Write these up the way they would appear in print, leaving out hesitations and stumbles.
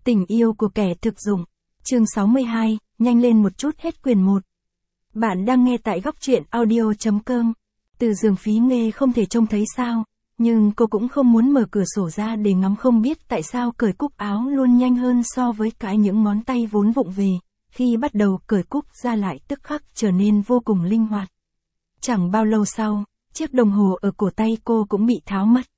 Tình yêu của kẻ thực dụng. Chương 62, nhanh lên một chút hết quyển 1. Bạn đang nghe tại góc truyện audio.com. Từ giường Phí Nghê không thể trông thấy sao, nhưng cô cũng không muốn mở cửa sổ ra để ngắm, không biết tại sao cởi cúc áo luôn nhanh hơn so với cái những ngón tay vốn vụng về, khi bắt đầu cởi cúc ra lại tức khắc trở nên vô cùng linh hoạt. Chẳng bao lâu sau, chiếc đồng hồ ở cổ tay cô cũng bị tháo mất.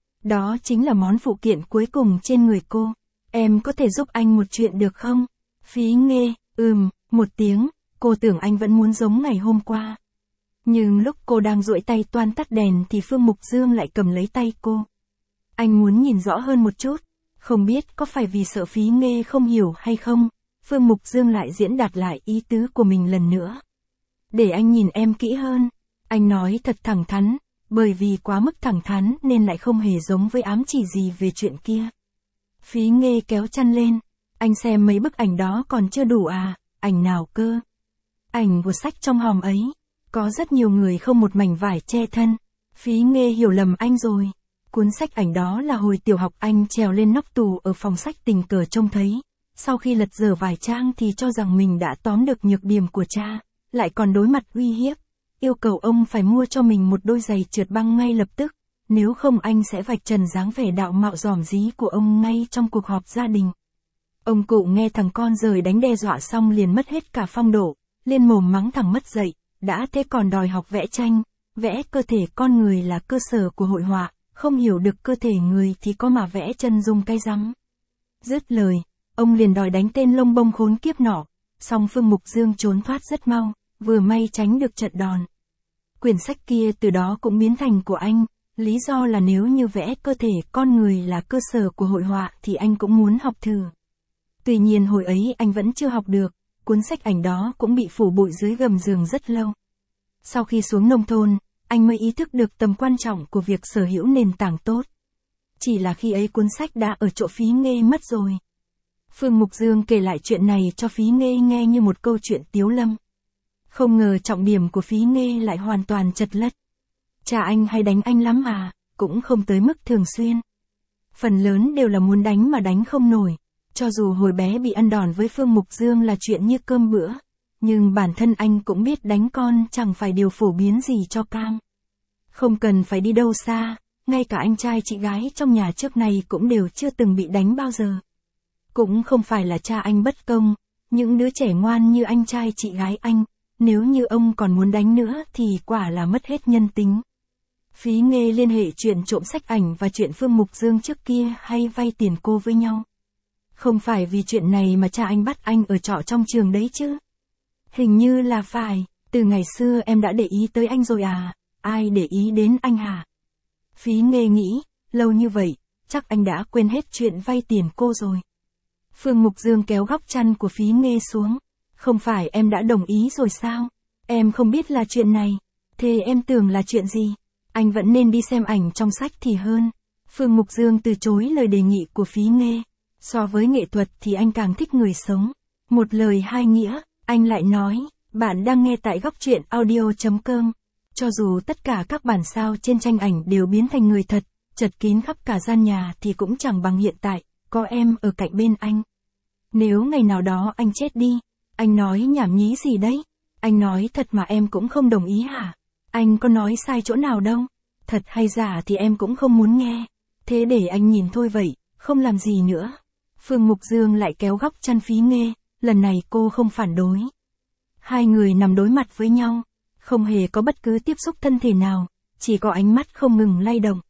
Đó chính là món phụ kiện cuối cùng trên người cô. Em có thể giúp anh một chuyện được không? Phí Nghê, một tiếng, cô tưởng anh vẫn muốn giống ngày hôm qua. Nhưng lúc cô đang duỗi tay toan tắt đèn thì Phương Mục Dương lại cầm lấy tay cô. Anh muốn nhìn rõ hơn một chút, không biết có phải vì sợ Phí Nghê không hiểu hay không, Phương Mục Dương lại diễn đạt lại ý tứ của mình lần nữa. Để anh nhìn em kỹ hơn, anh nói thật thẳng thắn, bởi vì quá mức thẳng thắn nên lại không hề giống với ám chỉ gì về chuyện kia. Phí Nghê kéo chăn lên, anh xem mấy bức ảnh đó còn chưa đủ à, ảnh nào cơ? Ảnh của sách trong hòm ấy, có rất nhiều người không một mảnh vải che thân. Phí Nghê hiểu lầm anh rồi, cuốn sách ảnh đó là hồi tiểu học anh trèo lên nóc tủ ở phòng sách tình cờ trông thấy, sau khi lật dở vài trang thì cho rằng mình đã tóm được nhược điểm của cha, lại còn đối mặt uy hiếp, yêu cầu ông phải mua cho mình một đôi giày trượt băng ngay lập tức. Nếu không anh sẽ vạch trần dáng vẻ đạo mạo ròm rí của ông ngay trong cuộc họp gia đình. Ông cụ nghe thằng con rời đánh đe dọa xong liền mất hết cả phong độ, liên mồm mắng thằng mất dạy, đã thế còn đòi học vẽ tranh, vẽ cơ thể con người là cơ sở của hội họa, không hiểu được cơ thể người thì có mà vẽ chân dung cái rắm. Dứt lời, ông liền đòi đánh tên lông bông khốn kiếp nọ, song Phương Mục Dương trốn thoát rất mau, vừa may tránh được trận đòn. Quyển sách kia từ đó cũng biến thành của anh. Lý do là nếu như vẽ cơ thể con người là cơ sở của hội họa thì anh cũng muốn học thử. Tuy nhiên hồi ấy anh vẫn chưa học được, cuốn sách ảnh đó cũng bị phủ bụi dưới gầm giường rất lâu. Sau khi xuống nông thôn, anh mới ý thức được tầm quan trọng của việc sở hữu nền tảng tốt. Chỉ là khi ấy cuốn sách đã ở chỗ Phí Nghê mất rồi. Phương Mục Dương kể lại chuyện này cho Phí Nghê nghe như một câu chuyện tiếu lâm. Không ngờ trọng điểm của Phí Nghê lại hoàn toàn chật lất. Cha anh hay đánh anh lắm à, cũng không tới mức thường xuyên. Phần lớn đều là muốn đánh mà đánh không nổi, cho dù hồi bé bị ăn đòn với Phương Mục Dương là chuyện như cơm bữa, nhưng bản thân anh cũng biết đánh con chẳng phải điều phổ biến gì cho cam. Không cần phải đi đâu xa, ngay cả anh trai chị gái trong nhà trước này cũng đều chưa từng bị đánh bao giờ. Cũng không phải là cha anh bất công, những đứa trẻ ngoan như anh trai chị gái anh, nếu như ông còn muốn đánh nữa thì quả là mất hết nhân tính. Phí Nghê liên hệ chuyện trộm sách ảnh và chuyện Phương Mục Dương trước kia hay vay tiền cô với nhau. Không phải vì chuyện này mà cha anh bắt anh ở trọ trong trường đấy chứ? Hình như là phải, từ ngày xưa em đã để ý tới anh rồi à, ai để ý đến anh hả? Phí Nghê nghĩ, lâu như vậy, chắc anh đã quên hết chuyện vay tiền cô rồi. Phương Mục Dương kéo góc chăn của Phí Nghê xuống, không phải em đã đồng ý rồi sao? Em không biết là chuyện này, thế em tưởng là chuyện gì? Anh vẫn nên đi xem ảnh trong sách thì hơn. Phương Mục Dương từ chối lời đề nghị của Phí Nghê. So với nghệ thuật thì anh càng thích người sống. Một lời hai nghĩa, anh lại nói, bạn đang nghe tại góc truyện audio.com. Cho dù tất cả các bản sao trên tranh ảnh đều biến thành người thật, chật kín khắp cả gian nhà thì cũng chẳng bằng hiện tại, có em ở cạnh bên anh. Nếu ngày nào đó anh chết đi, anh nói nhảm nhí gì đấy? Anh nói thật mà em cũng không đồng ý hả? Anh có nói sai chỗ nào đâu, thật hay giả thì em cũng không muốn nghe, thế để anh nhìn thôi vậy, không làm gì nữa. Phương Mục Dương lại kéo góc chăn Phí Nghê, lần này cô không phản đối. Hai người nằm đối mặt với nhau, không hề có bất cứ tiếp xúc thân thể nào, chỉ có ánh mắt không ngừng lay động.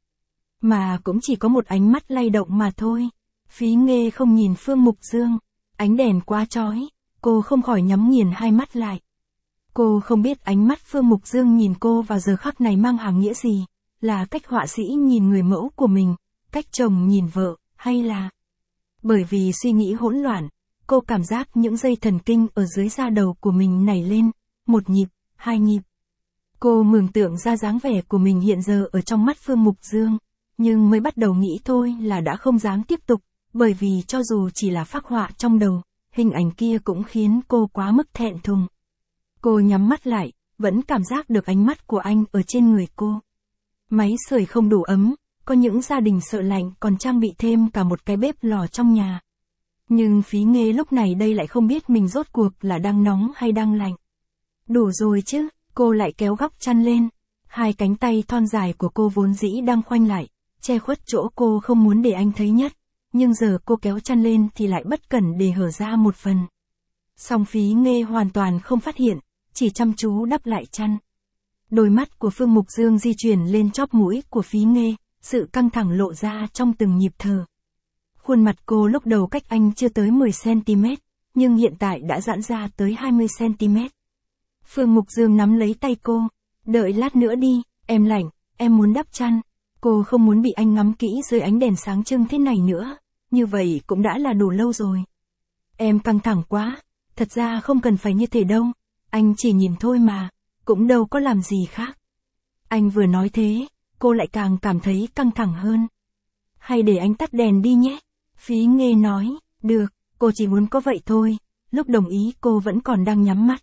Mà cũng chỉ có một ánh mắt lay động mà thôi. Phí Nghê không nhìn Phương Mục Dương, ánh đèn quá chói, cô không khỏi nhắm nghiền hai mắt lại. Cô không biết ánh mắt Phương Mục Dương nhìn cô vào giờ khắc này mang hàm nghĩa gì, là cách họa sĩ nhìn người mẫu của mình, cách chồng nhìn vợ, hay là... Bởi vì suy nghĩ hỗn loạn, cô cảm giác những dây thần kinh ở dưới da đầu của mình nảy lên, một nhịp, hai nhịp. Cô mường tượng ra dáng vẻ của mình hiện giờ ở trong mắt Phương Mục Dương, nhưng mới bắt đầu nghĩ thôi là đã không dám tiếp tục, bởi vì cho dù chỉ là phác họa trong đầu, hình ảnh kia cũng khiến cô quá mức thẹn thùng. Cô nhắm mắt lại, vẫn cảm giác được ánh mắt của anh ở trên người cô. Máy sưởi không đủ ấm, có những gia đình sợ lạnh còn trang bị thêm cả một cái bếp lò trong nhà. Nhưng Phí Nghê lúc này đây lại không biết mình rốt cuộc là đang nóng hay đang lạnh. Đủ rồi chứ, cô lại kéo góc chăn lên. Hai cánh tay thon dài của cô vốn dĩ đang khoanh lại, che khuất chỗ cô không muốn để anh thấy nhất. Nhưng giờ cô kéo chăn lên thì lại bất cẩn để hở ra một phần. Song Phí Nghê hoàn toàn không phát hiện, chỉ chăm chú đắp lại chăn. Đôi mắt của Phương Mục Dương di chuyển lên chóp mũi của Phí Nghê, sự căng thẳng lộ ra trong từng nhịp thở. Khuôn mặt cô lúc đầu cách anh chưa tới 10cm, nhưng hiện tại đã giãn ra tới 20cm. Phương Mục Dương nắm lấy tay cô, đợi lát nữa đi, em lạnh, em muốn đắp chăn. Cô không muốn bị anh ngắm kỹ dưới ánh đèn sáng trưng thế này nữa, như vậy cũng đã là đủ lâu rồi. Em căng thẳng quá, thật ra không cần phải như thế đâu, anh chỉ nhìn thôi mà, cũng đâu có làm gì khác. Anh vừa nói thế, cô lại càng cảm thấy căng thẳng hơn. Hay để anh tắt đèn đi nhé. Phí Nghê nói, được, cô chỉ muốn có vậy thôi, lúc đồng ý cô vẫn còn đang nhắm mắt.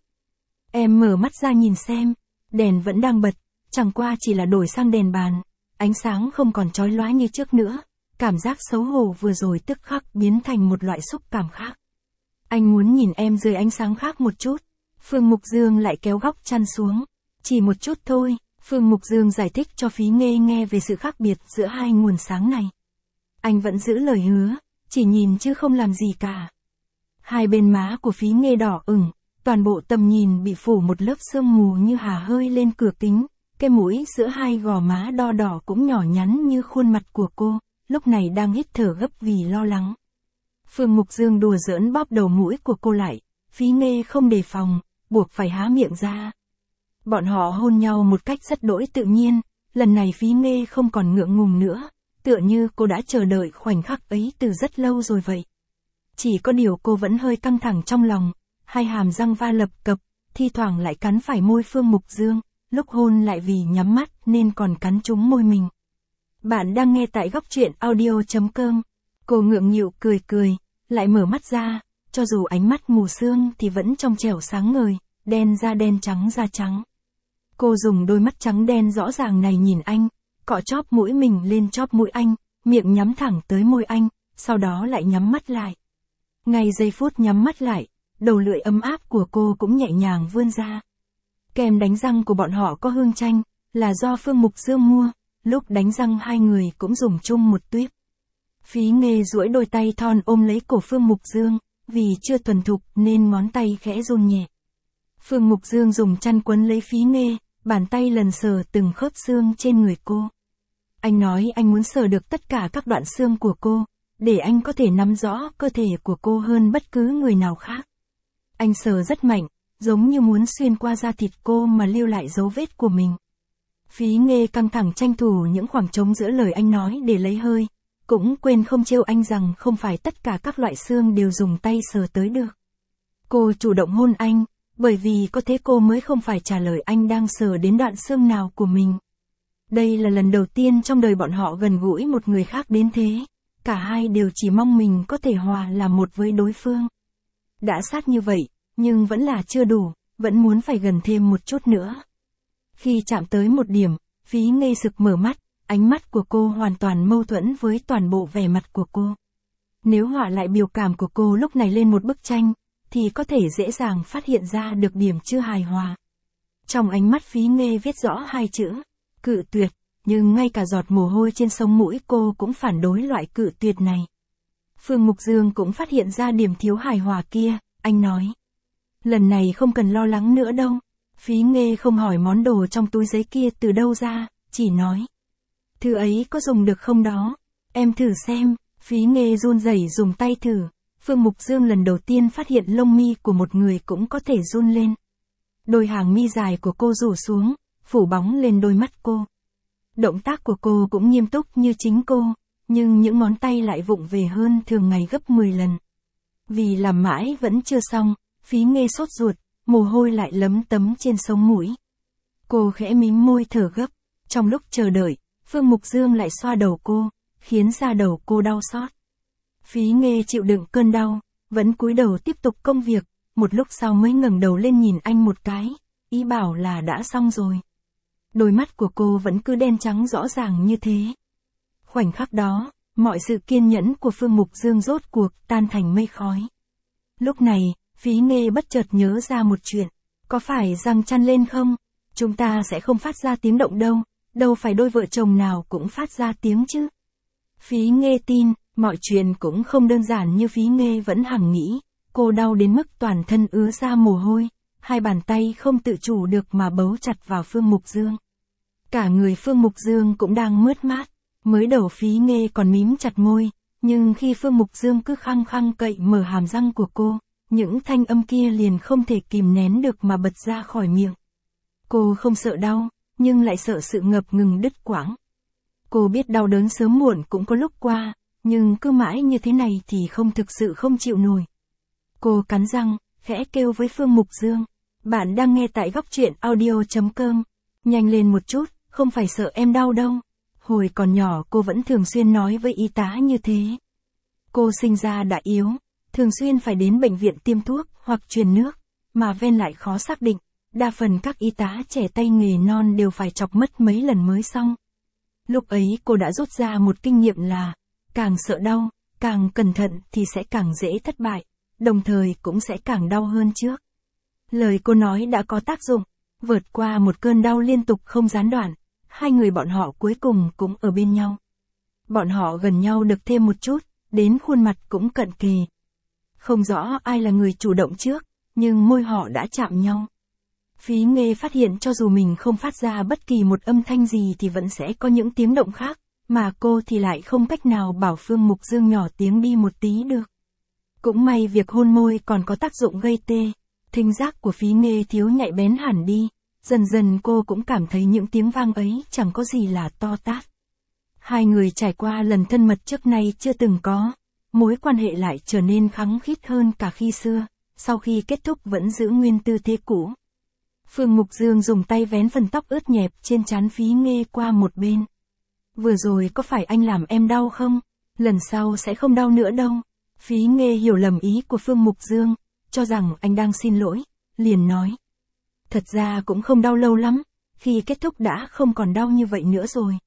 Em mở mắt ra nhìn xem, đèn vẫn đang bật, chẳng qua chỉ là đổi sang đèn bàn, ánh sáng không còn chói lóa như trước nữa, cảm giác xấu hổ vừa rồi tức khắc biến thành một loại xúc cảm khác. Anh muốn nhìn em dưới ánh sáng khác một chút. Phương Mục Dương lại kéo góc chăn xuống, chỉ một chút thôi. Phương Mục Dương giải thích cho Phí Nghê nghe về sự khác biệt giữa hai nguồn sáng này. Anh vẫn giữ lời hứa, chỉ nhìn chứ không làm gì cả. Hai bên má của Phí Nghê đỏ ửng, toàn bộ tầm nhìn bị phủ một lớp sương mù như hà hơi lên cửa kính, cái mũi giữa hai gò má đo đỏ cũng nhỏ nhắn như khuôn mặt của cô, lúc này đang hít thở gấp vì lo lắng. Phương Mục Dương đùa giỡn bóp đầu mũi của cô lại, Phí Nghê không đề phòng, buộc phải há miệng ra. Bọn họ hôn nhau một cách rất đỗi tự nhiên, lần này Phí Nghê không còn ngượng ngùng nữa, tựa như cô đã chờ đợi khoảnh khắc ấy từ rất lâu rồi vậy. Chỉ có điều cô vẫn hơi căng thẳng trong lòng, hai hàm răng va lập cập, thi thoảng lại cắn phải môi Phương Mục Dương, lúc hôn lại vì nhắm mắt nên còn cắn trúng môi mình. Bạn đang nghe tại góc truyện audio.com. Cô ngượng nghịu cười cười, lại mở mắt ra, cho dù ánh mắt mù sương thì vẫn trong trẻo sáng ngời, đen da đen trắng da trắng. Cô dùng đôi mắt trắng đen rõ ràng này nhìn anh, cọ chóp mũi mình lên chóp mũi anh, miệng nhắm thẳng tới môi anh, sau đó lại nhắm mắt lại. Ngay giây phút nhắm mắt lại, đầu lưỡi ấm áp của cô cũng nhẹ nhàng vươn ra. Kem đánh răng của bọn họ có hương chanh, là do Phương Mục Dương mua, lúc đánh răng hai người cũng dùng chung một tuýp. Phí Nghê duỗi đôi tay thon ôm lấy cổ Phương Mục Dương, vì chưa thuần thục nên ngón tay khẽ run nhẹ. Phương Mục Dương dùng chăn quấn lấy Phí Nghê, bàn tay lần sờ từng khớp xương trên người cô. Anh nói anh muốn sờ được tất cả các đoạn xương của cô, để anh có thể nắm rõ cơ thể của cô hơn bất cứ người nào khác. Anh sờ rất mạnh, giống như muốn xuyên qua da thịt cô mà lưu lại dấu vết của mình. Phí Nghê căng thẳng tranh thủ những khoảng trống giữa lời anh nói để lấy hơi, cũng quên không trêu anh rằng không phải tất cả các loại xương đều dùng tay sờ tới được. Cô chủ động hôn anh, bởi vì có thế cô mới không phải trả lời anh đang sờ đến đoạn xương nào của mình. Đây là lần đầu tiên trong đời bọn họ gần gũi một người khác đến thế, cả hai đều chỉ mong mình có thể hòa làm một với đối phương. Đã sát như vậy, nhưng vẫn là chưa đủ, vẫn muốn phải gần thêm một chút nữa. Khi chạm tới một điểm, Phí Nghê sực mở mắt, ánh mắt của cô hoàn toàn mâu thuẫn với toàn bộ vẻ mặt của cô. Nếu họa lại biểu cảm của cô lúc này lên một bức tranh, thì có thể dễ dàng phát hiện ra được điểm chưa hài hòa. Trong ánh mắt Phí Nghê viết rõ hai chữ, cự tuyệt, nhưng ngay cả giọt mồ hôi trên sống mũi cô cũng phản đối loại cự tuyệt này. Phương Mục Dương cũng phát hiện ra điểm thiếu hài hòa kia, anh nói. Lần này không cần lo lắng nữa đâu. Phí Nghê không hỏi món đồ trong túi giấy kia từ đâu ra, chỉ nói. Thứ ấy có dùng được không đó? Em thử xem. Phí Nghê run rẩy dùng tay thử. Phương Mục Dương lần đầu tiên phát hiện lông mi của một người cũng có thể run lên. Đôi hàng mi dài của cô rủ xuống, phủ bóng lên đôi mắt cô. Động tác của cô cũng nghiêm túc như chính cô, nhưng những ngón tay lại vụng về hơn thường ngày gấp 10 lần. Vì làm mãi vẫn chưa xong, Phí Nghê sốt ruột, mồ hôi lại lấm tấm trên sống mũi. Cô khẽ mím môi thở gấp, trong lúc chờ đợi, Phương Mục Dương lại xoa đầu cô, khiến da đầu cô đau xót. Phí Nghê chịu đựng cơn đau, vẫn cúi đầu tiếp tục công việc, một lúc sau mới ngẩng đầu lên nhìn anh một cái, ý bảo là đã xong rồi. Đôi mắt của cô vẫn cứ đen trắng rõ ràng như thế. Khoảnh khắc đó, mọi sự kiên nhẫn của Phương Mục Dương rốt cuộc tan thành mây khói. Lúc này, Phí Nghê bất chợt nhớ ra một chuyện. Có phải giăng chăn lên không? Chúng ta sẽ không phát ra tiếng động đâu, đâu phải đôi vợ chồng nào cũng phát ra tiếng chứ. Phí Nghê tin, mọi chuyện cũng không đơn giản như Phí Nghê vẫn hằng nghĩ. Cô đau đến mức toàn thân ứa ra mồ hôi, hai bàn tay không tự chủ được mà bấu chặt vào Phương Mục Dương. Cả người Phương Mục Dương cũng đang mướt mát, mới đầu Phí Nghê còn mím chặt môi, nhưng khi Phương Mục Dương cứ khăng khăng cậy mở hàm răng của cô, những thanh âm kia liền không thể kìm nén được mà bật ra khỏi miệng. Cô không sợ đau, nhưng lại sợ sự ngập ngừng đứt quãng. Cô biết đau đớn sớm muộn cũng có lúc qua, nhưng cứ mãi như thế này thì thực sự không chịu nổi. Cô cắn răng, khẽ kêu với Phương Mục Dương. Bạn đang nghe tại Góc Truyện Audio.com. Nhanh lên một chút, không phải sợ em đau đâu. Hồi còn nhỏ cô vẫn thường xuyên nói với y tá như thế. Cô sinh ra đã yếu, thường xuyên phải đến bệnh viện tiêm thuốc hoặc truyền nước, mà ven lại khó xác định. Đa phần các y tá trẻ tay nghề non đều phải chọc mất mấy lần mới xong. Lúc ấy cô đã rút ra một kinh nghiệm là, càng sợ đau, càng cẩn thận thì sẽ càng dễ thất bại, đồng thời cũng sẽ càng đau hơn trước. Lời cô nói đã có tác dụng, vượt qua một cơn đau liên tục không gián đoạn, hai người bọn họ cuối cùng cũng ở bên nhau. Bọn họ gần nhau được thêm một chút, đến khuôn mặt cũng cận kề. Không rõ ai là người chủ động trước, nhưng môi họ đã chạm nhau. Phí Nghê phát hiện cho dù mình không phát ra bất kỳ một âm thanh gì thì vẫn sẽ có những tiếng động khác, mà cô thì lại không cách nào bảo Phương Mục Dương nhỏ tiếng đi một tí được. Cũng may việc hôn môi còn có tác dụng gây tê, thính giác của Phí Nghê thiếu nhạy bén hẳn đi, dần dần cô cũng cảm thấy những tiếng vang ấy chẳng có gì là to tát. Hai người trải qua lần thân mật trước nay chưa từng có, mối quan hệ lại trở nên khăng khít hơn cả khi xưa, sau khi kết thúc vẫn giữ nguyên tư thế cũ. Phương Mục Dương dùng tay vén phần tóc ướt nhẹp trên trán Phí Nghê qua một bên. Vừa rồi có phải anh làm em đau không? Lần sau sẽ không đau nữa đâu. Phí Nghê hiểu lầm ý của Phương Mục Dương, cho rằng anh đang xin lỗi, liền nói. Thật ra cũng không đau lâu lắm, khi kết thúc đã không còn đau như vậy nữa rồi.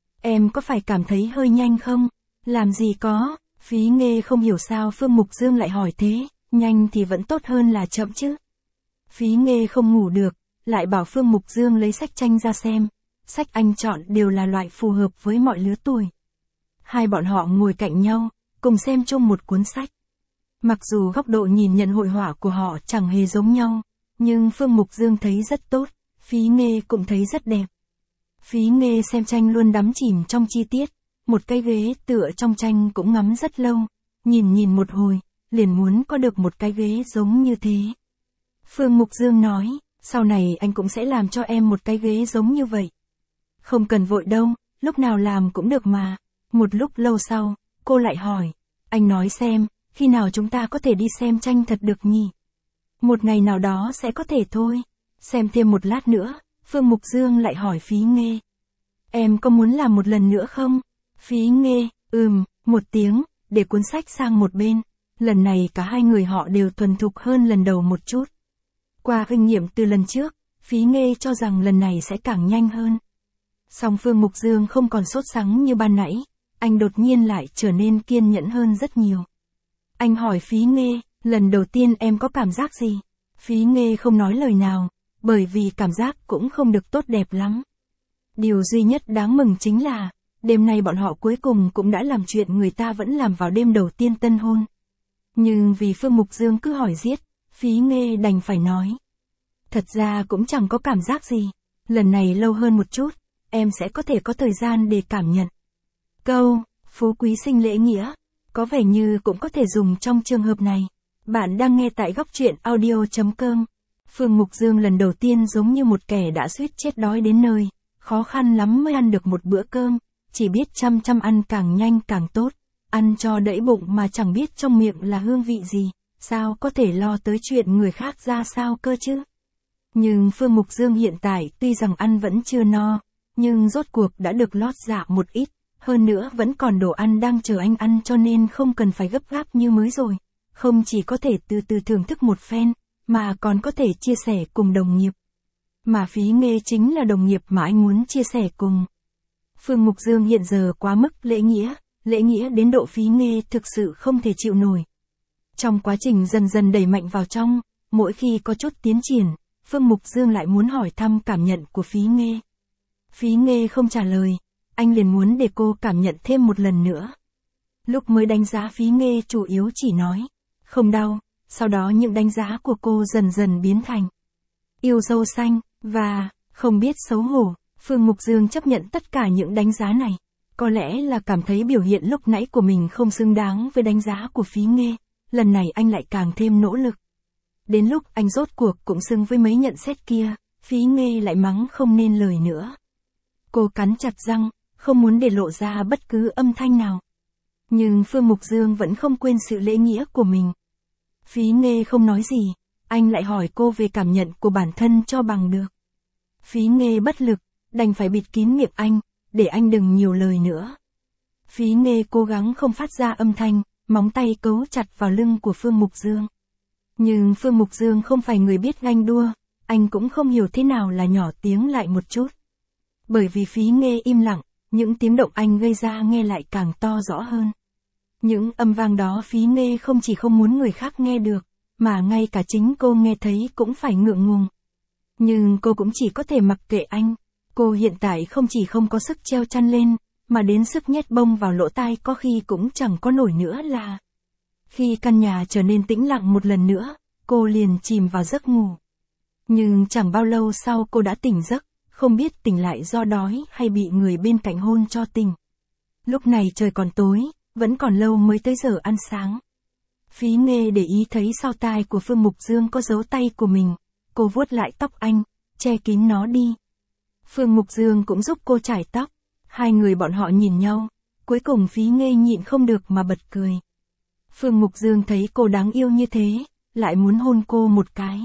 Em có phải cảm thấy hơi nhanh không? Làm gì có, Phí Nghê không hiểu sao Phương Mục Dương lại hỏi thế, nhanh thì vẫn tốt hơn là chậm chứ. Phí Nghê không ngủ được, lại bảo Phương Mục Dương lấy sách tranh ra xem, sách anh chọn đều là loại phù hợp với mọi lứa tuổi. Hai bọn họ ngồi cạnh nhau, cùng xem chung một cuốn sách. Mặc dù góc độ nhìn nhận hội họa của họ chẳng hề giống nhau, nhưng Phương Mục Dương thấy rất tốt, Phí Nghê cũng thấy rất đẹp. Phí Nghê xem tranh luôn đắm chìm trong chi tiết, một cái ghế tựa trong tranh cũng ngắm rất lâu, nhìn một hồi, liền muốn có được một cái ghế giống như thế. Phương Mục Dương nói, sau này anh cũng sẽ làm cho em một cái ghế giống như vậy. Không cần vội đâu, lúc nào làm cũng được mà. Một lúc lâu sau, cô lại hỏi, anh nói xem, khi nào chúng ta có thể đi xem tranh thật được nhỉ? Một ngày nào đó sẽ có thể thôi. Xem thêm một lát nữa, Phương Mục Dương lại hỏi Phí Nghê. Em có muốn làm một lần nữa không? Phí Nghê, một tiếng, để cuốn sách sang một bên. Lần này cả hai người họ đều thuần thục hơn lần đầu một chút. Qua kinh nghiệm từ lần trước, Phí Nghê cho rằng lần này sẽ càng nhanh hơn. Song Phương Mục Dương không còn sốt sắng như ban nãy, anh đột nhiên lại trở nên kiên nhẫn hơn rất nhiều. Anh hỏi Phí Nghê, lần đầu tiên em có cảm giác gì? Phí Nghê không nói lời nào, bởi vì cảm giác cũng không được tốt đẹp lắm. Điều duy nhất đáng mừng chính là, đêm nay bọn họ cuối cùng cũng đã làm chuyện người ta vẫn làm vào đêm đầu tiên tân hôn. Nhưng vì Phương Mục Dương cứ hỏi riết, Phí Nghê đành phải nói. Thật ra cũng chẳng có cảm giác gì, lần này lâu hơn một chút, em sẽ có thể có thời gian để cảm nhận. Câu, phú quý sinh lễ nghĩa, có vẻ như cũng có thể dùng trong trường hợp này. Bạn đang nghe tại Góc Truyện Audio.com. Phương Mục Dương lần đầu tiên giống như một kẻ đã suýt chết đói đến nơi, khó khăn lắm mới ăn được một bữa cơm, chỉ biết chăm ăn càng nhanh càng tốt, ăn cho đẫy bụng mà chẳng biết trong miệng là hương vị gì, sao có thể lo tới chuyện người khác ra sao cơ chứ. Nhưng Phương Mục Dương hiện tại tuy rằng ăn vẫn chưa no, nhưng rốt cuộc đã được lót dạ một ít, hơn nữa vẫn còn đồ ăn đang chờ anh ăn cho nên không cần phải gấp gáp như mới rồi. Không chỉ có thể từ từ thưởng thức một phen, mà còn có thể chia sẻ cùng đồng nghiệp. Mà Phí Nghê chính là đồng nghiệp mà anh muốn chia sẻ cùng. Phương Mục Dương hiện giờ quá mức lễ nghĩa, lễ nghĩa đến độ Phí Nghê thực sự không thể chịu nổi. Trong quá trình dần dần đẩy mạnh vào trong, mỗi khi có chút tiến triển, Phương Mục Dương lại muốn hỏi thăm cảm nhận của Phí Nghê. Phí Nghê không trả lời, anh liền muốn để cô cảm nhận thêm một lần nữa. Lúc mới đánh giá Phí Nghê chủ yếu chỉ nói, không đau, sau đó những đánh giá của cô dần dần biến thành yêu dâu xanh, và không biết xấu hổ. Phương Mục Dương chấp nhận tất cả những đánh giá này. Có lẽ là cảm thấy biểu hiện lúc nãy của mình không xứng đáng với đánh giá của Phí Nghê, lần này anh lại càng thêm nỗ lực. Đến lúc anh rốt cuộc cũng xứng với mấy nhận xét kia, Phí Nghê lại mắng không nên lời nữa. Cô cắn chặt răng, không muốn để lộ ra bất cứ âm thanh nào. Nhưng Phương Mục Dương vẫn không quên sự lễ nghĩa của mình. Phí Nghê không nói gì, anh lại hỏi cô về cảm nhận của bản thân cho bằng được. Phí Nghê bất lực, đành phải bịt kín miệng anh, để anh đừng nhiều lời nữa. Phí Nghê cố gắng không phát ra âm thanh, móng tay cấu chặt vào lưng của Phương Mục Dương. Nhưng Phương Mục Dương không phải người biết ganh đua, anh cũng không hiểu thế nào là nhỏ tiếng lại một chút. Bởi vì Phí Nghê im lặng, những tiếng động anh gây ra nghe lại càng to rõ hơn. Những âm vang đó Phí Nghê không chỉ không muốn người khác nghe được, mà ngay cả chính cô nghe thấy cũng phải ngượng ngùng. Nhưng cô cũng chỉ có thể mặc kệ anh. Cô hiện tại không chỉ không có sức treo chăn lên, mà đến sức nhét bông vào lỗ tai có khi cũng chẳng có nổi nữa là. Khi căn nhà trở nên tĩnh lặng một lần nữa, cô liền chìm vào giấc ngủ. Nhưng chẳng bao lâu sau cô đã tỉnh giấc, không biết tỉnh lại do đói hay bị người bên cạnh hôn cho tỉnh. Lúc này trời còn tối, vẫn còn lâu mới tới giờ ăn sáng. Phí Nghê để ý thấy sau tai của Phương Mục Dương có dấu tay của mình, cô vuốt lại tóc anh, che kín nó đi. Phương Mục Dương cũng giúp cô chải tóc, hai người bọn họ nhìn nhau, cuối cùng Phí Nghê nhịn không được mà bật cười. Phương Mục Dương thấy cô đáng yêu như thế, lại muốn hôn cô một cái.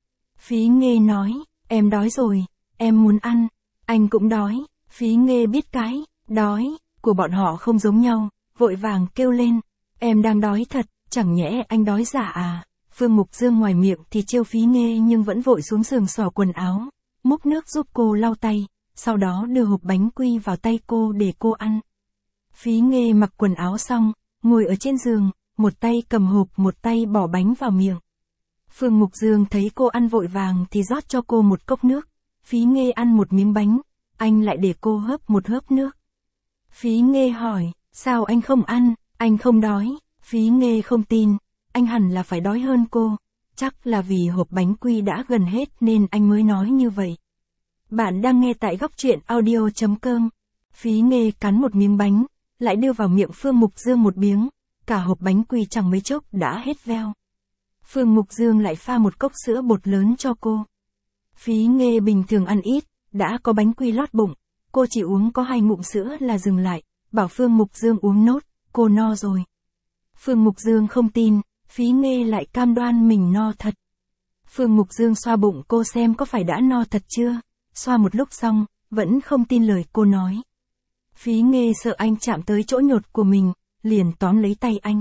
Phí Nghê nói, em đói rồi, em muốn ăn, anh cũng đói. Phí Nghê biết cái đói của bọn họ không giống nhau, vội vàng kêu lên, em đang đói thật, chẳng nhẽ anh đói giả à. Phương Mục Dương ngoài miệng thì trêu Phí Nghê nhưng vẫn vội xuống giường xỏ quần áo, múc nước giúp cô lau tay, sau đó đưa hộp bánh quy vào tay cô để cô ăn. Phí Nghê mặc quần áo xong, ngồi ở trên giường, một tay cầm hộp một tay bỏ bánh vào miệng. Phương Mục Dương thấy cô ăn vội vàng thì rót cho cô một cốc nước. Phí Nghê ăn một miếng bánh, anh lại để cô hớp một hớp nước. Phí Nghê hỏi, sao anh không ăn, anh không đói. Phí Nghê không tin, anh hẳn là phải đói hơn cô, chắc là vì hộp bánh quy đã gần hết nên anh mới nói như vậy. Bạn đang nghe tại góc truyện audio.com. Phí Nghê cắn một miếng bánh, lại đưa vào miệng Phương Mục Dương một miếng, cả hộp bánh quy chẳng mấy chốc đã hết veo. Phương Mục Dương lại pha một cốc sữa bột lớn cho cô. Phí Nghê bình thường ăn ít, đã có bánh quy lót bụng, cô chỉ uống có 2 ngụm sữa là dừng lại, bảo Phương Mục Dương uống nốt, cô no rồi. Phương Mục Dương không tin, Phí Nghê lại cam đoan mình no thật. Phương Mục Dương xoa bụng cô xem có phải đã no thật chưa, xoa một lúc xong, vẫn không tin lời cô nói. Phí Nghê sợ anh chạm tới chỗ nhột của mình, liền tóm lấy tay anh.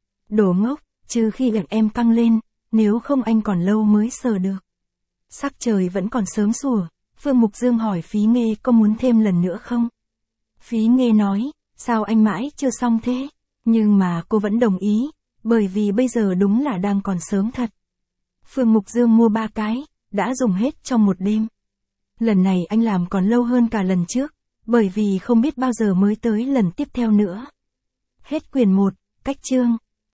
Đồ ngốc, trừ khi gạch em căng lên, nếu không anh còn lâu mới sờ được. Sắc trời vẫn còn sớm sủa, Phương Mục Dương hỏi Phí Nghê có muốn thêm lần nữa không? Phí Nghê nói, sao anh mãi chưa xong thế? Nhưng mà cô vẫn đồng ý, bởi vì bây giờ đúng là đang còn sớm thật. Phương Mục Dương mua 3 cái, đã dùng hết trong một đêm. Lần này anh làm còn lâu hơn cả lần trước, bởi vì không biết bao giờ mới tới lần tiếp theo nữa. Hết quyển 1, cách chương.